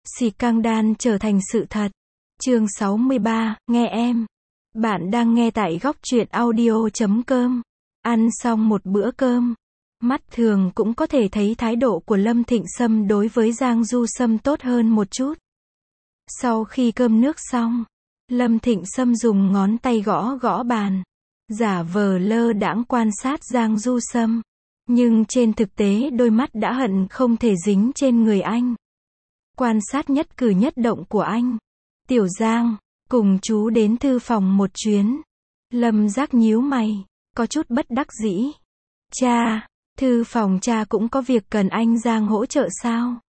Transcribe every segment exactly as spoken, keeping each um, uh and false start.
Scandal trở thành sự thật. Chương sáu mươi ba, nghe em. Bạn đang nghe tại góc truyện audio chấm com. Ăn xong một bữa cơm, mắt thường cũng có thể thấy thái độ của Lâm Thịnh Sâm đối với Giang Du Sâm tốt hơn một chút. Sau khi cơm nước xong, Lâm Thịnh Sâm dùng ngón tay gõ gõ bàn, giả vờ lơ đãng quan sát Giang Du Sâm, nhưng trên thực tế đôi mắt đã hận không thể dính trên người anh. Quan sát nhất cử nhất động của anh. Tiểu Giang, cùng chú đến thư phòng một chuyến. Lâm Giác nhíu mày, có chút bất đắc dĩ. Cha, thư phòng cha cũng có việc cần anh Giang hỗ trợ sao?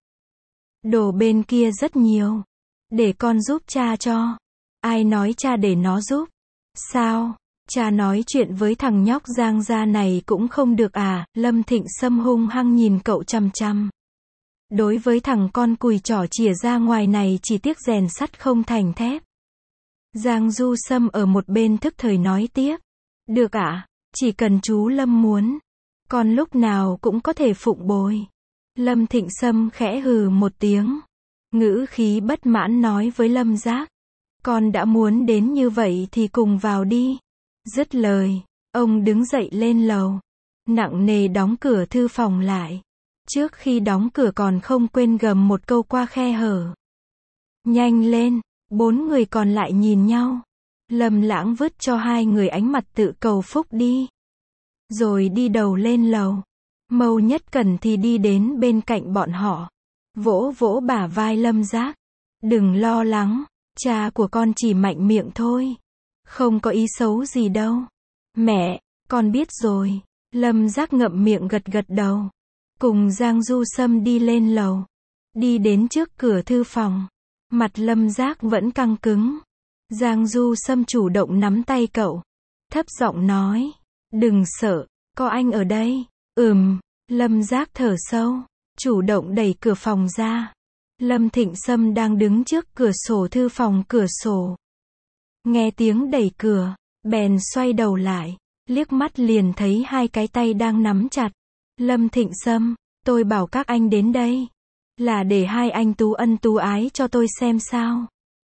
Đồ bên kia rất nhiều. Để con giúp cha cho. Ai nói cha để nó giúp? Sao? Cha nói chuyện với thằng nhóc Giang gia này cũng không được à? Lâm Thịnh Sâm hung hăng nhìn cậu chằm chằm. Đối với thằng con cùi trỏ chìa ra ngoài này chỉ tiếc rèn sắt không thành thép. Giang Du Sâm ở một bên thức thời nói tiếp. Được ạ, à? Chỉ cần chú Lâm muốn. Con lúc nào cũng có thể phụng bồi. Lâm Thịnh Sâm khẽ hừ một tiếng. Ngữ khí bất mãn nói với Lâm Giác. Con đã muốn đến như vậy thì cùng vào đi. Dứt lời, ông đứng dậy lên lầu. Nặng nề đóng cửa thư phòng lại. Trước khi đóng cửa còn không quên gầm một câu qua khe hở. Nhanh lên, bốn người còn lại nhìn nhau. Lâm Lãng vứt cho hai người ánh mặt tự cầu phúc đi. Rồi đi đầu lên lầu. Mâu Nhất Cẩn thì đi đến bên cạnh bọn họ. Vỗ vỗ bả vai Lâm Giác. Đừng lo lắng, cha của con chỉ mạnh miệng thôi. Không có ý xấu gì đâu. Mẹ, con biết rồi. Lâm Giác ngậm miệng gật gật đầu. Cùng Giang Du Sâm đi lên lầu. Đi đến trước cửa thư phòng. Mặt Lâm Giác vẫn căng cứng. Giang Du Sâm chủ động nắm tay cậu. Thấp giọng nói. Đừng sợ, có anh ở đây. Ừm, Lâm Giác thở sâu. Chủ động đẩy cửa phòng ra. Lâm Thịnh Sâm đang đứng trước cửa sổ thư phòng cửa sổ. Nghe tiếng đẩy cửa, bèn xoay đầu lại. Liếc mắt liền thấy hai cái tay đang nắm chặt. Lâm Thịnh Sâm, tôi bảo các anh đến đây. Là để hai anh tú ân tú ái cho tôi xem sao.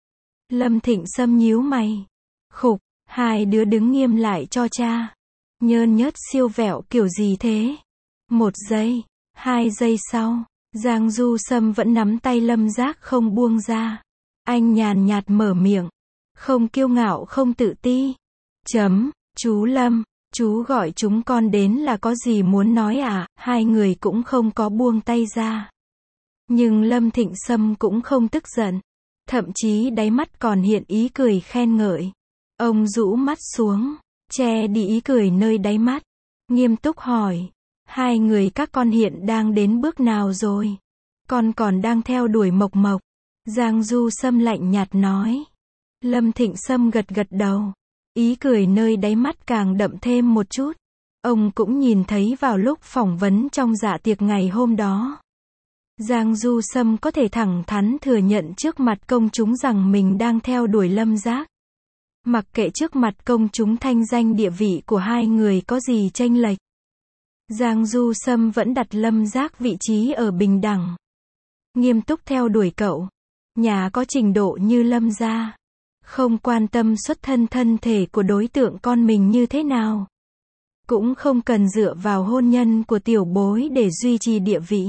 Lâm Thịnh Sâm nhíu mày. Khục, hai đứa đứng nghiêm lại cho cha. Nhơn nhớt siêu vẹo kiểu gì thế? Một giây, hai giây sau, Giang Du Sâm vẫn nắm tay Lâm Giác không buông ra. Anh nhàn nhạt mở miệng. Không kiêu ngạo không tự ti. Chấm, chú Lâm. Chú gọi chúng con đến là có gì muốn nói à? Hai người cũng không có buông tay ra. Nhưng Lâm Thịnh Sâm cũng không tức giận. Thậm chí đáy mắt còn hiện ý cười khen ngợi. Ông rũ mắt xuống, che đi ý cười nơi đáy mắt. Nghiêm túc hỏi. Hai người các con hiện đang đến bước nào rồi? Con còn đang theo đuổi Mộc Mộc. Giang Du Sâm lạnh nhạt nói. Lâm Thịnh Sâm gật gật đầu. Ý cười nơi đáy mắt càng đậm thêm một chút. Ông cũng nhìn thấy vào lúc phỏng vấn trong dạ tiệc ngày hôm đó. Giang Du Sâm có thể thẳng thắn thừa nhận trước mặt công chúng rằng mình đang theo đuổi Lâm Giác. Mặc kệ trước mặt công chúng thanh danh địa vị của hai người có gì chênh lệch. Giang Du Sâm vẫn đặt Lâm Giác vị trí ở bình đẳng. Nghiêm túc theo đuổi cậu. Nhà có trình độ như Lâm gia. Không quan tâm xuất thân thân thể của đối tượng con mình như thế nào. Cũng không cần dựa vào hôn nhân của tiểu bối để duy trì địa vị.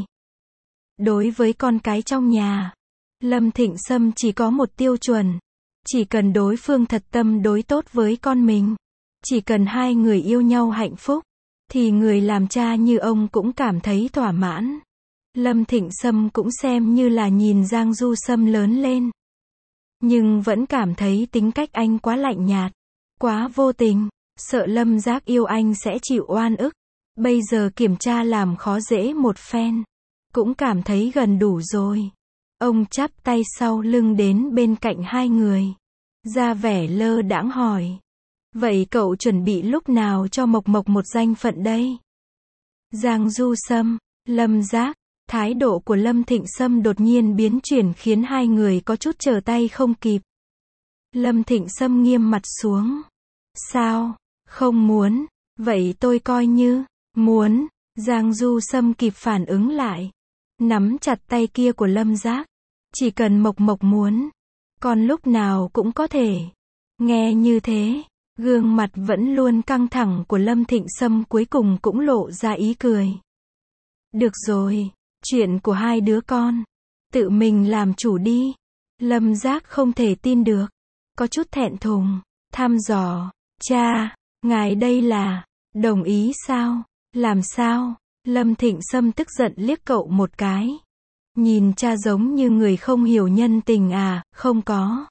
Đối với con cái trong nhà, Lâm Thịnh Sâm chỉ có một tiêu chuẩn. Chỉ cần đối phương thật tâm đối tốt với con mình. Chỉ cần hai người yêu nhau hạnh phúc. Thì người làm cha như ông cũng cảm thấy thỏa mãn. Lâm Thịnh Sâm cũng xem như là nhìn Giang Du Sâm lớn lên. Nhưng vẫn cảm thấy tính cách anh quá lạnh nhạt. Quá vô tình. Sợ Lâm Giác yêu anh sẽ chịu oan ức. Bây giờ kiểm tra làm khó dễ một phen. Cũng cảm thấy gần đủ rồi. Ông chắp tay sau lưng đến bên cạnh hai người. Ra vẻ lơ đãng hỏi. Vậy cậu chuẩn bị lúc nào cho Mộc Mộc một danh phận đây? Giang Du Sâm, Lâm Giác. Thái độ của Lâm Thịnh Sâm đột nhiên biến chuyển khiến hai người có chút trở tay không kịp. Lâm Thịnh Sâm nghiêm mặt xuống. Sao? Không muốn? Vậy tôi coi như muốn. Giang Du Sâm kịp phản ứng lại. Nắm chặt tay kia của Lâm Giác. Chỉ cần Mộc Mộc muốn, con lúc nào cũng có thể. Nghe như thế, gương mặt vẫn luôn căng thẳng của Lâm Thịnh Sâm cuối cùng cũng lộ ra ý cười. Được rồi, chuyện của hai đứa con, tự mình làm chủ đi. Lâm Giác không thể tin được, có chút thẹn thùng, thăm dò, cha, ngài đây là, đồng ý sao, làm sao? Lâm Thịnh Sâm tức giận liếc cậu một cái. Nhìn cha giống như người không hiểu nhân tình à, không có.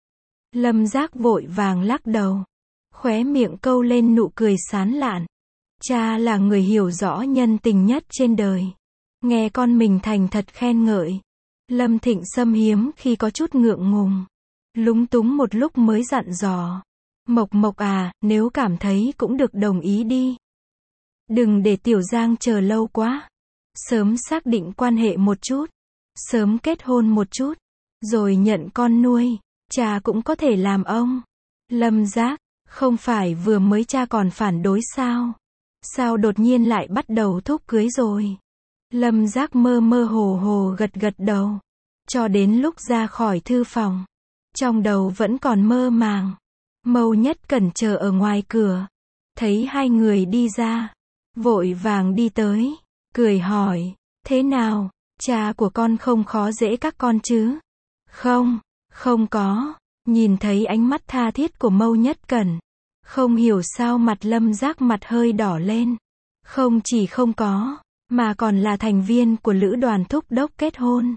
Lâm Giác vội vàng lắc đầu, khóe miệng câu lên nụ cười sán lạn. Cha là người hiểu rõ nhân tình nhất trên đời. Nghe con mình thành thật khen ngợi. Lâm Thịnh Sâm hiếm khi có chút ngượng ngùng. Lúng túng một lúc mới dặn dò. Mộc Mộc à, nếu cảm thấy cũng được đồng ý đi. Đừng để Tiểu Giang chờ lâu quá. Sớm xác định quan hệ một chút. Sớm kết hôn một chút. Rồi nhận con nuôi. Cha cũng có thể làm ông. Lâm Giác, không phải vừa mới cha còn phản đối sao? Sao đột nhiên lại bắt đầu thúc cưới rồi? Lâm Giác mơ mơ hồ hồ gật gật đầu. Cho đến lúc ra khỏi thư phòng. Trong đầu vẫn còn mơ màng. Mâu Nhất Cẩn chờ ở ngoài cửa. Thấy hai người đi ra. Vội vàng đi tới. Cười hỏi. Thế nào? Cha của con không khó dễ các con chứ? Không, không có. Nhìn thấy ánh mắt tha thiết của Mâu Nhất Cẩn. Không hiểu sao mặt Lâm Giác mặt hơi đỏ lên. Không chỉ không có, mà còn là thành viên của lữ đoàn thúc đốc kết hôn.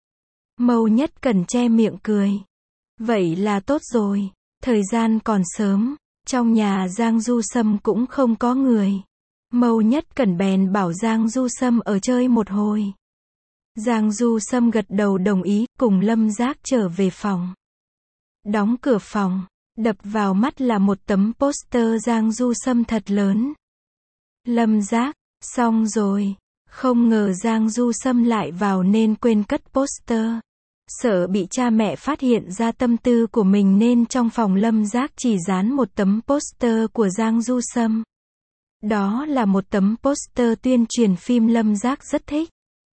Mâu Nhất Cẩn che miệng cười. Vậy là tốt rồi. Thời gian còn sớm. Trong nhà Giang Du Sâm cũng không có người. Mâu Nhất Cẩn bèn bảo Giang Du Sâm ở chơi một hồi. Giang Du Sâm gật đầu đồng ý, cùng Lâm Giác trở về phòng. Đóng cửa phòng, đập vào mắt là một tấm poster Giang Du Sâm thật lớn. Lâm Giác, xong rồi. Không ngờ Giang Du Sâm lại vào nên quên cất poster. Sợ bị cha mẹ phát hiện ra tâm tư của mình nên trong phòng Lâm Giác chỉ dán một tấm poster của Giang Du Sâm. Đó là một tấm poster tuyên truyền phim Lâm Giác rất thích.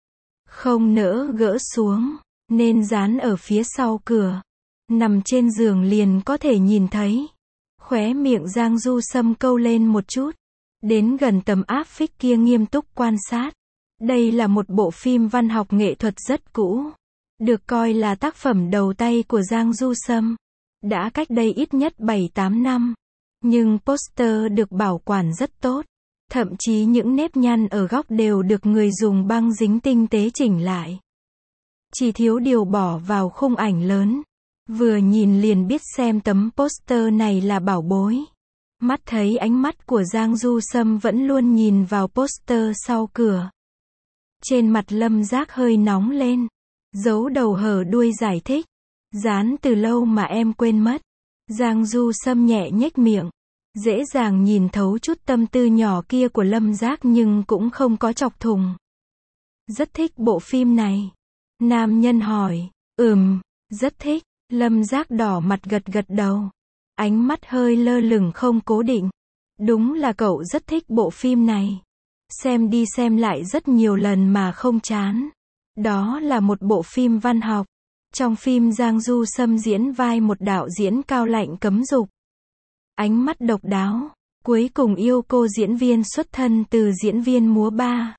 Không nỡ gỡ xuống, nên dán ở phía sau cửa. Nằm trên giường liền có thể nhìn thấy. Khóe miệng Giang Du Sâm câu lên một chút. Đến gần tấm áp phích kia nghiêm túc quan sát. Đây là một bộ phim văn học nghệ thuật rất cũ. Được coi là tác phẩm đầu tay của Giang Du Sâm. Đã cách đây ít nhất bảy tám năm. Nhưng poster được bảo quản rất tốt. Thậm chí những nếp nhăn ở góc đều được người dùng băng dính tinh tế chỉnh lại. Chỉ thiếu điều bỏ vào khung ảnh lớn. Vừa nhìn liền biết xem tấm poster này là bảo bối. Mắt thấy ánh mắt của Giang Du Sâm vẫn luôn nhìn vào poster sau cửa. Trên mặt Lâm Giác hơi nóng lên. Giấu đầu hở đuôi giải thích. Dán từ lâu mà em quên mất. Giang Du Sâm nhẹ nhếch miệng. Dễ dàng nhìn thấu chút tâm tư nhỏ kia của Lâm Giác nhưng cũng không có chọc thùng. Rất thích bộ phim này. Nam nhân hỏi. Ừm, rất thích. Lâm Giác đỏ mặt gật gật đầu. Ánh mắt hơi lơ lửng không cố định. Đúng là cậu rất thích bộ phim này. Xem đi xem lại rất nhiều lần mà không chán. Đó là một bộ phim văn học. Trong phim Giang Du Sâm diễn vai một đạo diễn cao lạnh cấm dục. Ánh mắt độc đáo. Cuối cùng yêu cô diễn viên xuất thân từ diễn viên múa ba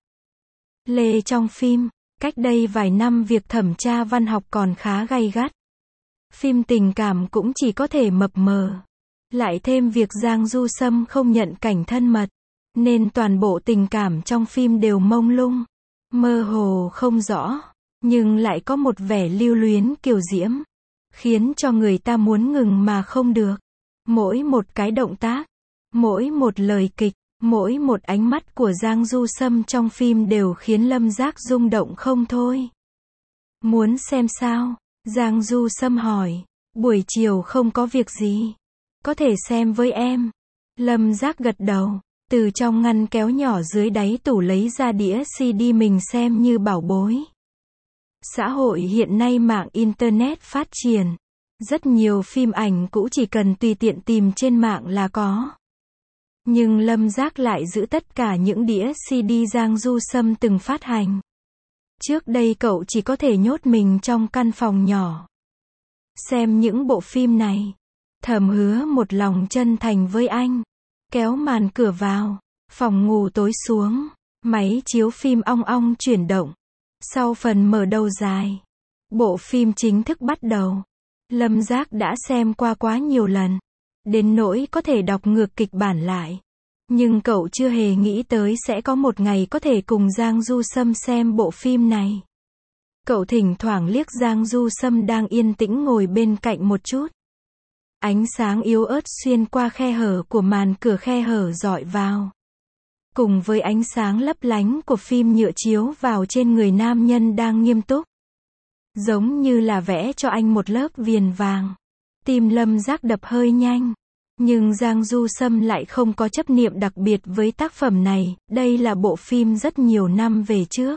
Lê trong phim. Cách đây vài năm việc thẩm tra văn học còn khá gay gắt. Phim tình cảm cũng chỉ có thể mập mờ. Lại thêm việc Giang Du Sâm không nhận cảnh thân mật. Nên toàn bộ tình cảm trong phim đều mông lung. Mơ hồ không rõ. Nhưng lại có một vẻ lưu luyến kiều diễm. Khiến cho người ta muốn ngừng mà không được. Mỗi một cái động tác. Mỗi một lời kịch. Mỗi một ánh mắt của Giang Du Sâm trong phim đều khiến Lâm Giác rung động không thôi. Muốn xem sao? Giang Du Sâm hỏi. Buổi chiều không có việc gì. Có thể xem với em. Lâm Giác gật đầu. Từ trong ngăn kéo nhỏ dưới đáy tủ lấy ra đĩa xê đê mình xem như bảo bối. Xã hội hiện nay mạng Internet phát triển. Rất nhiều phim ảnh cũ chỉ cần tùy tiện tìm trên mạng là có. Nhưng Lâm Giác lại giữ tất cả những đĩa xê đê Giang Du Sâm từng phát hành. Trước đây cậu chỉ có thể nhốt mình trong căn phòng nhỏ. Xem những bộ phim này. Thầm hứa một lòng chân thành với anh. Kéo màn cửa vào. Phòng ngủ tối xuống. Máy chiếu phim ong ong chuyển động. Sau phần mở đầu dài, bộ phim chính thức bắt đầu. Lâm Giác đã xem qua quá nhiều lần, đến nỗi có thể đọc ngược kịch bản lại. Nhưng cậu chưa hề nghĩ tới sẽ có một ngày có thể cùng Giang Du Sâm xem bộ phim này. Cậu thỉnh thoảng liếc Giang Du Sâm đang yên tĩnh ngồi bên cạnh một chút. Ánh sáng yếu ớt xuyên qua khe hở của màn cửa khe hở dọi vào. Cùng với ánh sáng lấp lánh của phim nhựa chiếu vào trên người nam nhân đang nghiêm túc. Giống như là vẽ cho anh một lớp viền vàng. Tim Lâm Giác đập hơi nhanh. Nhưng Giang Du Sâm lại không có chấp niệm đặc biệt với tác phẩm này, đây là bộ phim rất nhiều năm về trước.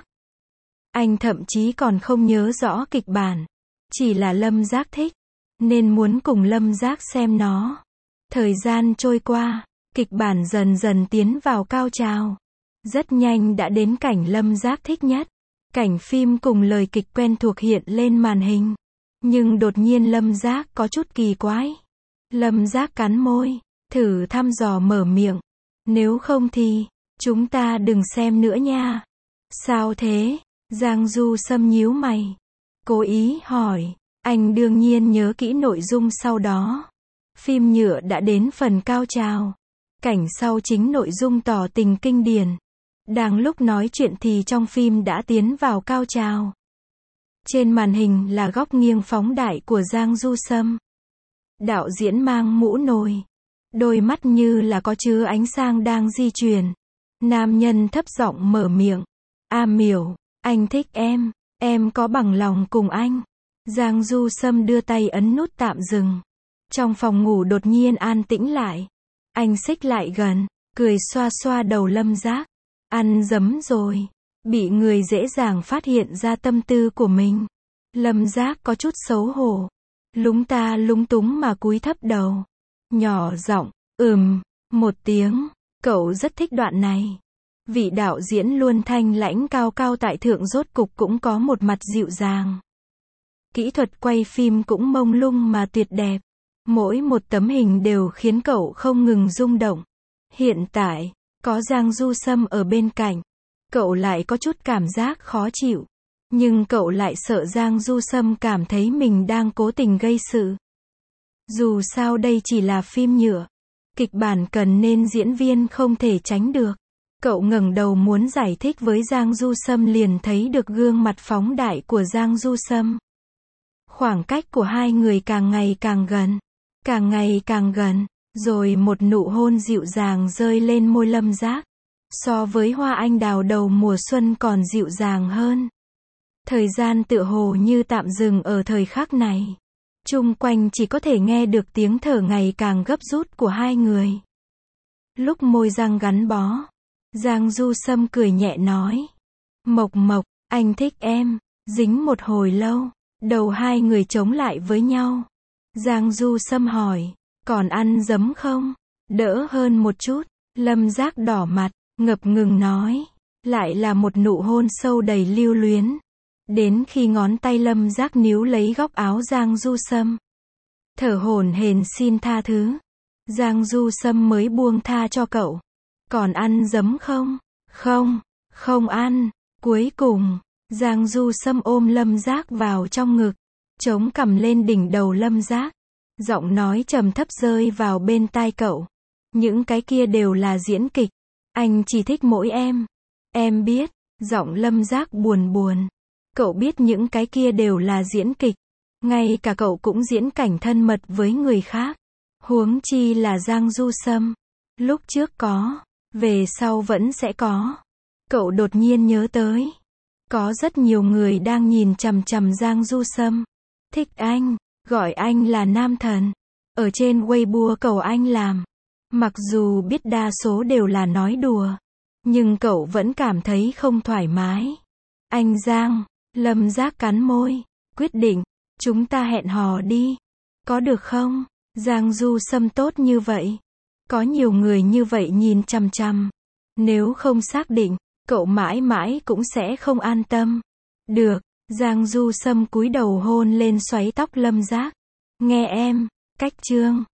Anh thậm chí còn không nhớ rõ kịch bản. Chỉ là Lâm Giác thích, nên muốn cùng Lâm Giác xem nó. Thời gian trôi qua, kịch bản dần dần tiến vào cao trào. Rất nhanh đã đến cảnh Lâm Giác thích nhất. Cảnh phim cùng lời kịch quen thuộc hiện lên màn hình. Nhưng đột nhiên Lâm Giác có chút kỳ quái. Lâm Giác cắn môi, thử thăm dò mở miệng. Nếu không thì, chúng ta đừng xem nữa nha. Sao thế? Giang Du Sâm nhíu mày. Cố ý hỏi. Anh đương nhiên nhớ kỹ nội dung sau đó. Phim nhựa đã đến phần cao trào. Cảnh sau chính nội dung tỏ tình kinh điển. Đang lúc nói chuyện thì trong phim đã tiến vào cao trào. Trên màn hình là góc nghiêng phóng đại của Giang Du Sâm. Đạo diễn mang mũ nồi. Đôi mắt như là có chứa ánh sáng đang di chuyển. Nam nhân thấp giọng mở miệng. A Miểu, anh thích em. Em có bằng lòng cùng anh. Giang Du Sâm đưa tay ấn nút tạm dừng. Trong phòng ngủ đột nhiên an tĩnh lại. Anh xích lại gần, cười xoa xoa đầu Lâm Giác. Ăn dấm rồi. Bị người dễ dàng phát hiện ra tâm tư của mình. Lâm Giác có chút xấu hổ. Lúng ta lúng túng mà cúi thấp đầu. Nhỏ giọng, ừm, một tiếng. Cậu rất thích đoạn này. Vị đạo diễn luôn thanh lãnh cao cao tại thượng rốt cục cũng có một mặt dịu dàng. Kỹ thuật quay phim cũng mông lung mà tuyệt đẹp. Mỗi một tấm hình đều khiến cậu không ngừng rung động. Hiện tại, có Giang Du Sâm ở bên cạnh. Cậu lại có chút cảm giác khó chịu. Nhưng cậu lại sợ Giang Du Sâm cảm thấy mình đang cố tình gây sự. Dù sao đây chỉ là phim nhựa. Kịch bản cần nên diễn viên không thể tránh được. Cậu ngẩng đầu muốn giải thích với Giang Du Sâm liền thấy được gương mặt phóng đại của Giang Du Sâm. Khoảng cách của hai người càng ngày càng gần. Càng ngày càng gần. Rồi một nụ hôn dịu dàng rơi lên môi Lâm Giác. So với hoa anh đào đầu mùa xuân còn dịu dàng hơn. Thời gian tựa hồ như tạm dừng ở thời khắc này. Chung quanh chỉ có thể nghe được tiếng thở ngày càng gấp rút của hai người. Lúc môi răng gắn bó, Giang Du Sâm cười nhẹ nói. Mộc Mộc, anh thích em. Dính một hồi lâu, đầu hai người chống lại với nhau. Giang Du Sâm hỏi, còn ăn dấm không? Đỡ hơn một chút. Lâm Giác đỏ mặt, ngập ngừng nói. Lại là một nụ hôn sâu đầy lưu luyến. Đến khi ngón tay Lâm Giác níu lấy góc áo Giang Du Sâm. Thở hổn hển xin tha thứ. Giang Du Sâm mới buông tha cho cậu. Còn ăn dấm không? Không, không ăn. Cuối cùng, Giang Du Sâm ôm Lâm Giác vào trong ngực. Chống cằm lên đỉnh đầu Lâm Giác. Giọng nói trầm thấp rơi vào bên tai cậu. Những cái kia đều là diễn kịch. Anh chỉ thích mỗi em. Em biết. Giọng Lâm Giác buồn buồn. Cậu biết những cái kia đều là diễn kịch. Ngay cả cậu cũng diễn cảnh thân mật với người khác. Huống chi là Giang Du Sâm. Lúc trước có. Về sau vẫn sẽ có. Cậu đột nhiên nhớ tới. Có rất nhiều người đang nhìn chằm chằm Giang Du Sâm. Thích anh. Gọi anh là nam thần. Ở trên Weibo cầu anh làm. Mặc dù biết đa số đều là nói đùa. Nhưng cậu vẫn cảm thấy không thoải mái. Anh Giang. Lâm Giác cắn môi. Quyết định. Chúng ta hẹn hò đi. Có được không? Giang Du Sâm tốt như vậy. Có nhiều người như vậy nhìn chằm chằm. Nếu không xác định, cậu mãi mãi cũng sẽ không an tâm. Được. Giang Du Sâm cúi đầu hôn lên xoáy tóc Lâm Giác. Nghe em. Cách chương